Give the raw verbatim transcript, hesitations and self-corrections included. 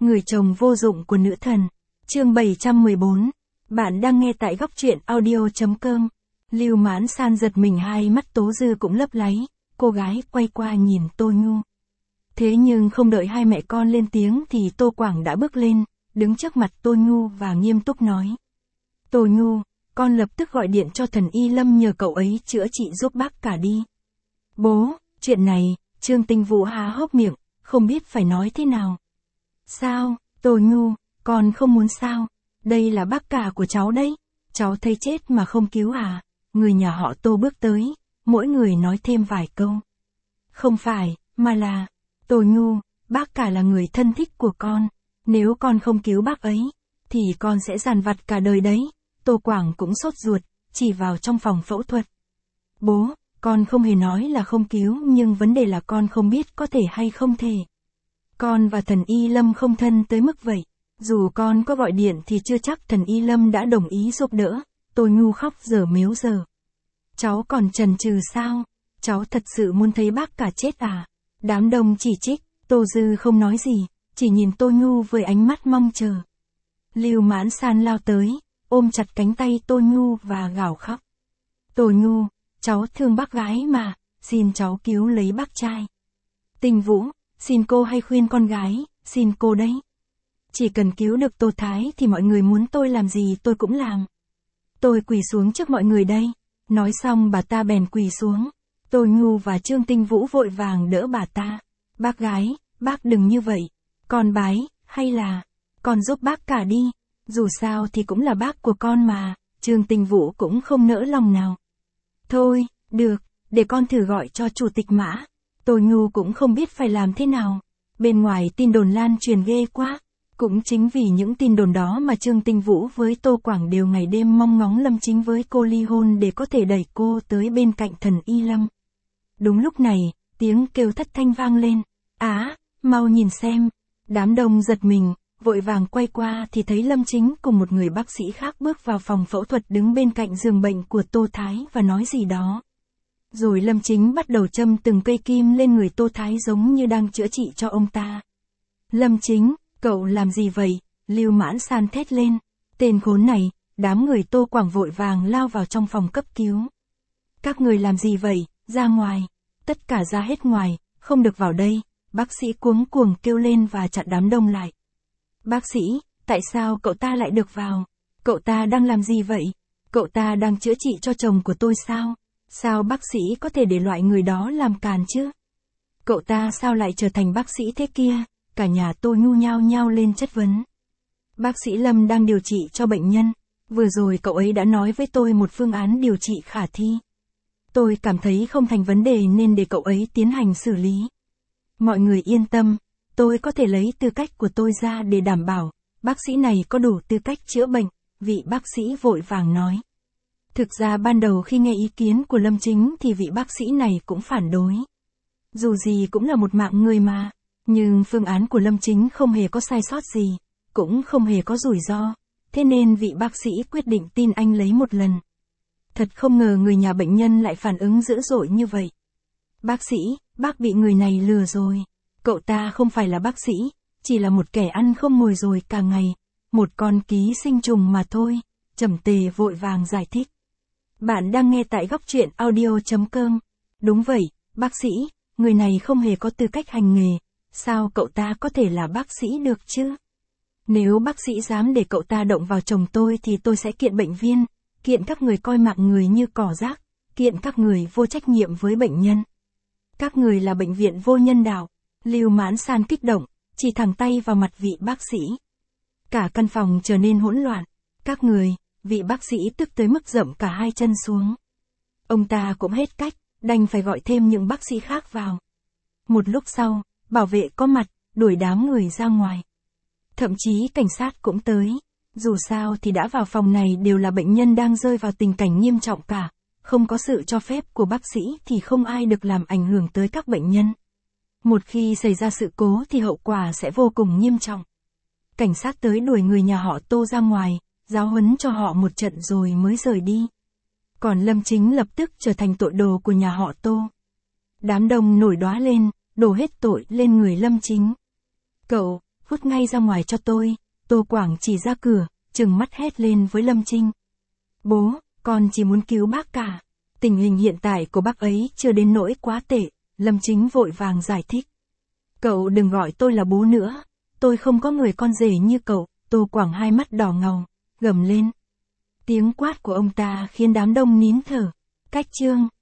Người chồng vô dụng của nữ thần. Chương bảy trăm mười bốn. Bạn đang nghe tại góc truyện audio.com. Lưu Mãn San giật mình, hai mắt Tố Dư cũng lấp láy, cô gái quay qua nhìn Tô Nhu. Thế nhưng không đợi hai mẹ con lên tiếng thì Tô Quảng đã bước lên, đứng trước mặt Tô Nhu và nghiêm túc nói. Tô Nhu, con lập tức gọi điện cho thần Y Lâm nhờ cậu ấy chữa trị giúp bác cả đi. Bố, chuyện này, Trương Tinh Vũ há hốc miệng, không biết phải nói thế nào. Sao, Tô Nhu, con không muốn sao? Đây là bác cả của cháu đấy. Cháu thấy chết mà không cứu à? Người nhà họ Tô bước tới, mỗi người nói thêm vài câu. Không phải, mà là, Tô Nhu, bác cả là người thân thích của con. Nếu con không cứu bác ấy, thì con sẽ dằn vặt cả đời đấy. Tô Quảng cũng sốt ruột, chỉ vào trong phòng phẫu thuật. Bố, con không hề nói là không cứu, nhưng vấn đề là con không biết có thể hay không thể. Con và thần Y Lâm không thân tới mức vậy. Dù con có gọi điện thì chưa chắc thần Y Lâm đã đồng ý giúp đỡ. Tô Nhu khóc dở mếu dở. Cháu còn chần chừ sao? Cháu thật sự muốn thấy bác cả chết à? Đám đông chỉ trích, Tô Dư không nói gì, chỉ nhìn Tô Nhu với ánh mắt mong chờ. Lưu Mãn San lao tới, ôm chặt cánh tay Tô Nhu và gào khóc. Tô Nhu, cháu thương bác gái mà, xin cháu cứu lấy bác trai. Tinh Vũ, xin cô hay khuyên con gái, xin cô đấy. Chỉ cần cứu được Tô Thái thì mọi người muốn tôi làm gì tôi cũng làm. Tôi quỳ xuống trước mọi người đây. Nói xong bà ta bèn quỳ xuống. Tô Nhu và Trương Tinh Vũ vội vàng đỡ bà ta. Bác gái, bác đừng như vậy. Con bái, hay là, con giúp bác cả đi. Dù sao thì cũng là bác của con mà. Trương Tinh Vũ cũng không nỡ lòng nào. Thôi, được, để con thử gọi cho chủ tịch Mã. Tô Nhu cũng không biết phải làm thế nào. Bên ngoài tin đồn lan truyền ghê quá. Cũng chính vì những tin đồn đó mà Trương Tinh Vũ với Tô Quảng đều ngày đêm mong ngóng Lâm Chính với cô ly hôn để có thể đẩy cô tới bên cạnh thần Y Lâm. Đúng lúc này, tiếng kêu thất thanh vang lên. Á, mau nhìn xem. Đám đông giật mình, vội vàng quay qua thì thấy Lâm Chính cùng một người bác sĩ khác bước vào phòng phẫu thuật đứng bên cạnh giường bệnh của Tô Thái và nói gì đó. Rồi Lâm Chính bắt đầu châm từng cây kim lên người Tô Thái giống như đang chữa trị cho ông ta. Lâm Chính, cậu làm gì vậy? Lưu Mãn San thét lên. Tên khốn này, đám người Tô Quảng vội vàng lao vào trong phòng cấp cứu. Các người làm gì vậy? Ra ngoài. Tất cả ra hết ngoài, không được vào đây. Bác sĩ cuống cuồng kêu lên và chặn đám đông lại. Bác sĩ, tại sao cậu ta lại được vào? Cậu ta đang làm gì vậy? Cậu ta đang chữa trị cho chồng của tôi sao? Sao bác sĩ có thể để loại người đó làm càn chứ? Cậu ta sao lại trở thành bác sĩ thế kia? Cả nhà Tô Nhu nhao nhao lên chất vấn. Bác sĩ Lâm đang điều trị cho bệnh nhân. Vừa rồi cậu ấy đã nói với tôi một phương án điều trị khả thi. Tôi cảm thấy không thành vấn đề nên để cậu ấy tiến hành xử lý. Mọi người yên tâm, tôi có thể lấy tư cách của tôi ra để đảm bảo, bác sĩ này có đủ tư cách chữa bệnh, vị bác sĩ vội vàng nói. Thực ra ban đầu khi nghe ý kiến của Lâm Chính thì vị bác sĩ này cũng phản đối. Dù gì cũng là một mạng người mà. Nhưng phương án của Lâm Chính không hề có sai sót gì, cũng không hề có rủi ro, thế nên vị bác sĩ quyết định tin anh lấy một lần. Thật không ngờ người nhà bệnh nhân lại phản ứng dữ dội như vậy. Bác sĩ, bác bị người này lừa rồi. Cậu ta không phải là bác sĩ, chỉ là một kẻ ăn không ngồi rồi cả ngày, một con ký sinh trùng mà thôi. Trầm Tề vội vàng giải thích. Bạn đang nghe tại góc truyện audio.com. Đúng vậy, bác sĩ, người này không hề có tư cách hành nghề. Sao cậu ta có thể là bác sĩ được chứ? Nếu bác sĩ dám để cậu ta động vào chồng tôi thì tôi sẽ kiện bệnh viên, kiện các người coi mạng người như cỏ rác, kiện các người vô trách nhiệm với bệnh nhân. Các người là bệnh viện vô nhân đạo. Lưu Mãn San kích động, chỉ thẳng tay vào mặt vị bác sĩ. Cả căn phòng trở nên hỗn loạn. Các người, vị bác sĩ tức tới mức dậm cả hai chân xuống. Ông ta cũng hết cách, đành phải gọi thêm những bác sĩ khác vào. Một lúc sau, bảo vệ có mặt, đuổi đám người ra ngoài. Thậm chí cảnh sát cũng tới. Dù sao thì đã vào phòng này đều là bệnh nhân đang rơi vào tình cảnh nghiêm trọng cả. Không có sự cho phép của bác sĩ thì không ai được làm ảnh hưởng tới các bệnh nhân. Một khi xảy ra sự cố thì hậu quả sẽ vô cùng nghiêm trọng. Cảnh sát tới đuổi người nhà họ Tô ra ngoài, giáo huấn cho họ một trận rồi mới rời đi. Còn Lâm Chính lập tức trở thành tội đồ của nhà họ Tô. Đám đông nổi đoá lên, đổ hết tội lên người Lâm Chính. Cậu, vứt ngay ra ngoài cho tôi. Tô Quảng chỉ ra cửa, trừng mắt hét lên với Lâm Trinh. Bố, con chỉ muốn cứu bác cả. Tình hình hiện tại của bác ấy chưa đến nỗi quá tệ, Lâm Chính vội vàng giải thích. Cậu đừng gọi tôi là bố nữa, tôi không có người con rể như cậu. Tô Quảng hai mắt đỏ ngầu, gầm lên. Tiếng quát của ông ta khiến đám đông nín thở. Cách chương